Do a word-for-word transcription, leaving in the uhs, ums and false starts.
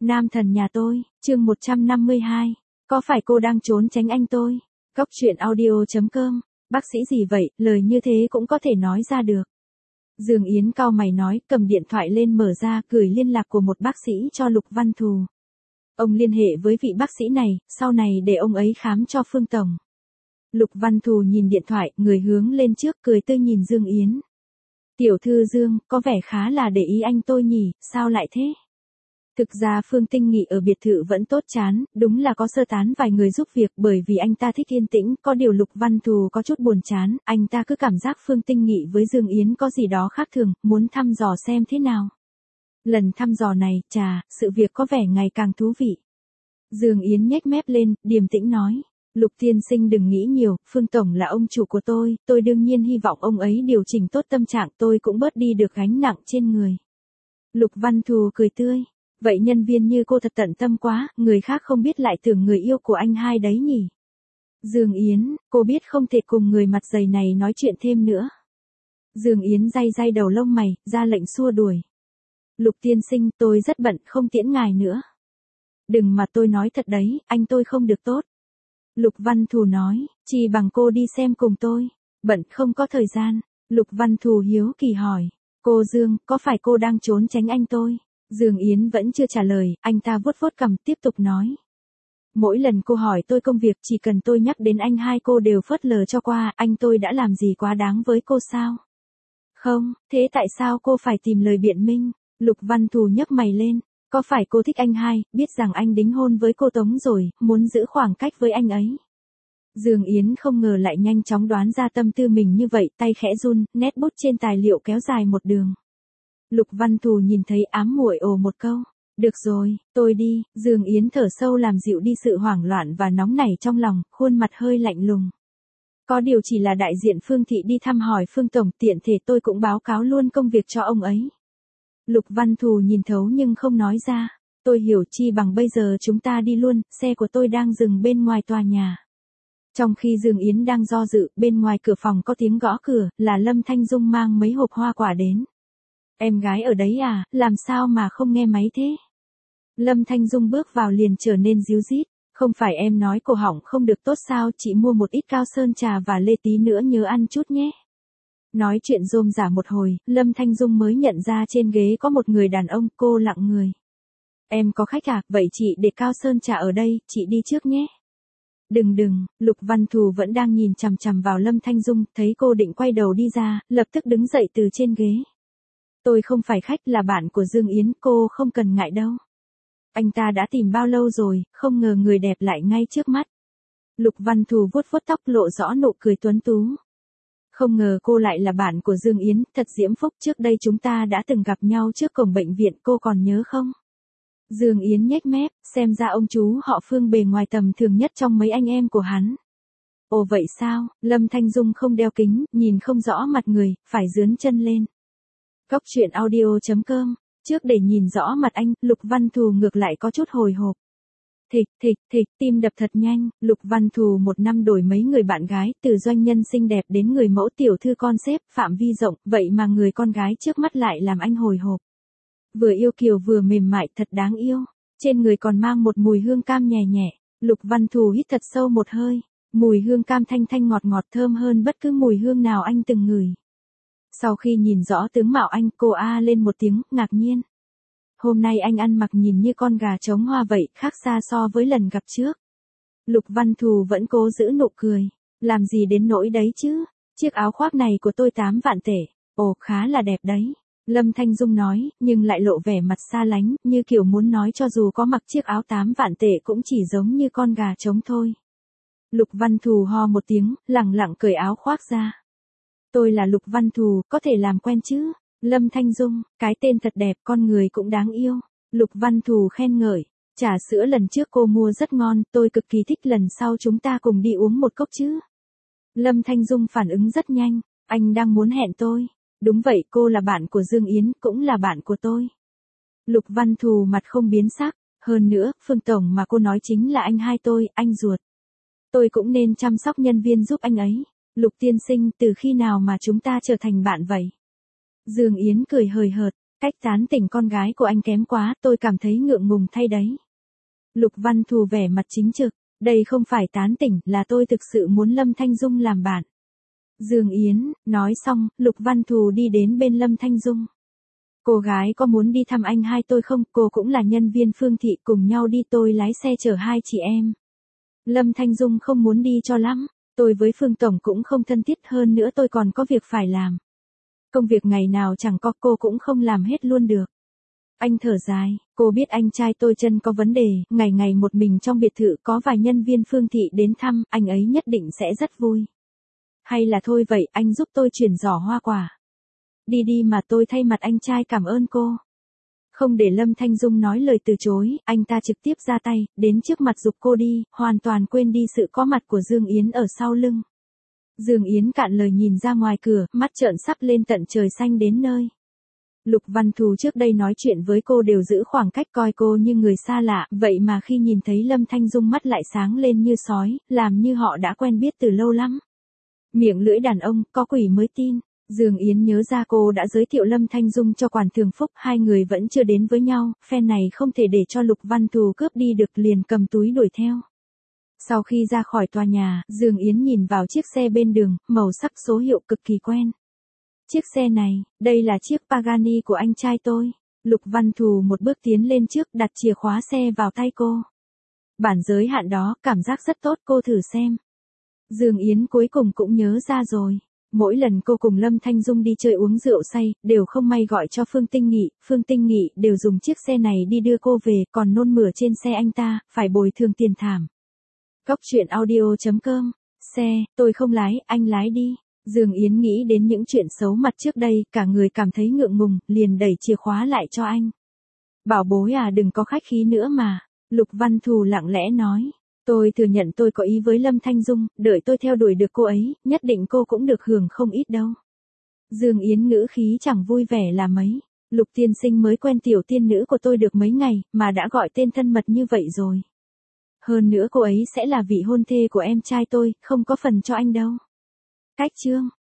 Nam thần nhà tôi, chương một trăm năm mươi hai. Có phải cô đang trốn tránh anh tôi? Góc truyện audio chấm com. Bác sĩ gì vậy, lời như thế cũng có thể nói ra được. Dương Yến cau mày nói, cầm điện thoại lên mở ra, gửi liên lạc của một bác sĩ cho Lục Văn Thù. Ông liên hệ với vị bác sĩ này, sau này để ông ấy khám cho Phương Tổng. Lục Văn Thù nhìn điện thoại, người hướng lên trước, cười tươi nhìn Dương Yến. Tiểu thư Dương, có vẻ khá là để ý anh tôi nhỉ, sao lại thế? Thực ra Phương Tinh Nghị ở biệt thự vẫn tốt chán, đúng là có sơ tán vài người giúp việc bởi vì anh ta thích yên tĩnh, có điều Lục Văn Thù có chút buồn chán, anh ta cứ cảm giác Phương Tinh Nghị với Dương Yến có gì đó khác thường, muốn thăm dò xem thế nào. Lần thăm dò này, chà, sự việc có vẻ ngày càng thú vị. Dương Yến nhếch mép lên, điềm tĩnh nói. Lục tiên sinh đừng nghĩ nhiều, Phương Tổng là ông chủ của tôi, tôi đương nhiên hy vọng ông ấy điều chỉnh tốt tâm trạng, tôi cũng bớt đi được gánh nặng trên người. Lục Văn Thù cười tươi. Vậy nhân viên như cô thật tận tâm quá, người khác không biết lại tưởng người yêu của anh hai đấy nhỉ. Dương Yến, cô biết không thể cùng người mặt dày này nói chuyện thêm nữa. Dương Yến day day đầu lông mày, ra lệnh xua đuổi. Lục tiên sinh, tôi rất bận, không tiễn ngài nữa. Đừng mà tôi nói thật đấy, anh tôi không được tốt. Lục Văn Thù nói, chỉ bằng cô đi xem cùng tôi. Bận không có thời gian. Lục Văn Thù hiếu kỳ hỏi. Cô Dương, có phải cô đang trốn tránh anh tôi? Dương Yến vẫn chưa trả lời, anh ta vuốt vuốt cằm tiếp tục nói. Mỗi lần cô hỏi tôi công việc chỉ cần tôi nhắc đến anh hai cô đều phớt lờ cho qua, anh tôi đã làm gì quá đáng với cô sao? Không, thế tại sao cô phải tìm lời biện minh? Lục Văn Thù nhấc mày lên. Có phải cô thích anh hai, biết rằng anh đính hôn với cô Tống rồi, muốn giữ khoảng cách với anh ấy? Dương Yến không ngờ lại nhanh chóng đoán ra tâm tư mình như vậy, tay khẽ run, nét bút trên tài liệu kéo dài một đường. Lục Văn Thù nhìn thấy ám muội ồ một câu. Được rồi, tôi đi. Dương Yến thở sâu làm dịu đi sự hoảng loạn và nóng nảy trong lòng, khuôn mặt hơi lạnh lùng. Có điều chỉ là đại diện Phương Thị đi thăm hỏi Phương Tổng, tiện thể tôi cũng báo cáo luôn công việc cho ông ấy. Lục Văn Thù nhìn thấu nhưng không nói ra. Tôi hiểu, chi bằng bây giờ chúng ta đi luôn, xe của tôi đang dừng bên ngoài tòa nhà. Trong khi Dương Yến đang do dự, bên ngoài cửa phòng có tiếng gõ cửa, là Lâm Thanh Dung mang mấy hộp hoa quả đến. Em gái ở đấy à, làm sao mà không nghe máy thế? Lâm Thanh Dung bước vào liền trở nên díu dít. Không phải em nói cổ họng không được tốt sao, chị mua một ít cao sơn trà và lê tí nữa nhớ ăn chút nhé. Nói chuyện rôm rả một hồi, Lâm Thanh Dung mới nhận ra trên ghế có một người đàn ông, cô lặng người. Em có khách à, vậy chị để cao sơn trà ở đây, chị đi trước nhé. Đừng đừng, Lục Văn Thù vẫn đang nhìn chằm chằm vào Lâm Thanh Dung, thấy cô định quay đầu đi ra, lập tức đứng dậy từ trên ghế. Tôi không phải khách, là bạn của Dương Yến, cô không cần ngại đâu. Anh ta đã tìm bao lâu rồi, không ngờ người đẹp lại ngay trước mắt. Lục Văn Thù vuốt vuốt tóc lộ rõ nụ cười tuấn tú. Không ngờ cô lại là bạn của Dương Yến, thật diễm phúc, trước đây chúng ta đã từng gặp nhau trước cổng bệnh viện, cô còn nhớ không? Dương Yến nhếch mép, xem ra ông chú họ Phương bề ngoài tầm thường nhất trong mấy anh em của hắn. Ồ vậy sao, Lâm Thanh Dung không đeo kính, nhìn không rõ mặt người, phải dướn chân lên. Góc truyện audio chấm com. Trước để nhìn rõ mặt anh, Lục Văn Thù ngược lại có chút hồi hộp. Thịch, thịch, thịch, tim đập thật nhanh, Lục Văn Thù một năm đổi mấy người bạn gái, từ doanh nhân xinh đẹp đến người mẫu tiểu thư con xếp, phạm vi rộng, vậy mà người con gái trước mắt lại làm anh hồi hộp. Vừa yêu kiều vừa mềm mại, thật đáng yêu. Trên người còn mang một mùi hương cam nhẹ nhẹ. Lục Văn Thù hít thật sâu một hơi. Mùi hương cam thanh thanh ngọt ngọt thơm hơn bất cứ mùi hương nào anh từng ngửi. Sau khi nhìn rõ tướng mạo anh, cô a lên một tiếng, ngạc nhiên. Hôm nay anh ăn mặc nhìn như con gà trống hoa vậy, khác xa so với lần gặp trước. Lục Văn Thù vẫn cố giữ nụ cười. Làm gì đến nỗi đấy chứ? Chiếc áo khoác này của tôi tám vạn tể. Ồ, khá là đẹp đấy. Lâm Thanh Dung nói, nhưng lại lộ vẻ mặt xa lánh, như kiểu muốn nói cho dù có mặc chiếc áo tám vạn tệ cũng chỉ giống như con gà trống thôi. Lục Văn Thù ho một tiếng, lẳng lặng cởi áo khoác ra. Tôi là Lục Văn Thù, có thể làm quen chứ? Lâm Thanh Dung, cái tên thật đẹp, con người cũng đáng yêu. Lục Văn Thù khen ngợi, trà sữa lần trước cô mua rất ngon, tôi cực kỳ thích, lần sau chúng ta cùng đi uống một cốc chứ? Lâm Thanh Dung phản ứng rất nhanh, anh đang muốn hẹn tôi. Đúng vậy, cô là bạn của Dương Yến, cũng là bạn của tôi. Lục Văn Thù mặt không biến sắc, hơn nữa, Phương Tổng mà cô nói chính là anh hai tôi, anh ruột. Tôi cũng nên chăm sóc nhân viên giúp anh ấy. Lục tiên sinh, từ khi nào mà chúng ta trở thành bạn vậy? Dương Yến cười hời hợt, Cách tán tỉnh con gái của anh kém quá, tôi cảm thấy ngượng ngùng thay đấy. Lục Văn Thù vẻ mặt chính trực, đây không phải tán tỉnh, là tôi thực sự muốn Lâm Thanh Dung làm bạn. Dương Yến, nói xong, Lục Văn Thù đi đến bên Lâm Thanh Dung. Cô gái có muốn đi thăm anh hai tôi không? Cô cũng là nhân viên Phương Thị, cùng nhau đi, tôi lái xe chở hai chị em. Lâm Thanh Dung không muốn đi cho lắm, tôi với Phương Tổng cũng không thân thiết, hơn nữa tôi còn có việc phải làm. Công việc ngày nào chẳng có, cô cũng không làm hết luôn được. Anh thở dài, cô biết anh trai tôi chân có vấn đề, ngày ngày một mình trong biệt thự, có vài nhân viên Phương Thị đến thăm, anh ấy nhất định sẽ rất vui. Hay là thôi vậy, anh giúp tôi chuyển giỏ hoa quả. Đi đi mà, tôi thay mặt anh trai cảm ơn cô. Không để Lâm Thanh Dung nói lời từ chối, anh ta trực tiếp ra tay, đến trước mặt giục cô đi, hoàn toàn quên đi sự có mặt của Dương Yến ở sau lưng. Dương Yến cạn lời nhìn ra ngoài cửa, mắt trợn sắp lên tận trời xanh đến nơi. Lục Văn Thù trước đây nói chuyện với cô đều giữ khoảng cách, coi cô như người xa lạ, vậy mà khi nhìn thấy Lâm Thanh Dung mắt lại sáng lên như sói, làm như họ đã quen biết từ lâu lắm. Miệng lưỡi đàn ông, có quỷ mới tin. Dương Yến nhớ ra cô đã giới thiệu Lâm Thanh Dung cho Quản Thường Phúc, hai người vẫn chưa đến với nhau, phen này không thể để cho Lục Văn Thù cướp đi được, liền cầm túi đuổi theo. Sau khi ra khỏi tòa nhà, Dương Yến nhìn vào chiếc xe bên đường, màu sắc số hiệu cực kỳ quen. Chiếc xe này, đây là chiếc Pagani của anh trai tôi. Lục Văn Thù một bước tiến lên trước, đặt chìa khóa xe vào tay cô. Bản giới hạn đó, cảm giác rất tốt, cô thử xem. Dương Yến cuối cùng cũng nhớ ra rồi. Mỗi lần cô cùng Lâm Thanh Dung đi chơi uống rượu say, đều không may gọi cho Phương Tinh Nghị, Phương Tinh Nghị đều dùng chiếc xe này đi đưa cô về, còn nôn mửa trên xe anh ta, phải bồi thường tiền thảm. Góc truyện audio chấm com, xe, tôi không lái, anh lái đi. Dương Yến nghĩ đến những chuyện xấu mặt trước đây, cả người cảm thấy ngượng ngùng, liền đẩy chìa khóa lại cho anh. Bảo bối à, đừng có khách khí nữa mà. Lục Văn Thù lặng lẽ nói. Tôi thừa nhận tôi có ý với Lâm Thanh Dung, đợi tôi theo đuổi được cô ấy, nhất định cô cũng được hưởng không ít đâu. Dương Yến ngữ khí chẳng vui vẻ là mấy. Lục tiên sinh mới quen tiểu tiên nữ của tôi được mấy ngày, mà đã gọi tên thân mật như vậy rồi. Hơn nữa cô ấy sẽ là vị hôn thê của em trai tôi, không có phần cho anh đâu. Cách chương.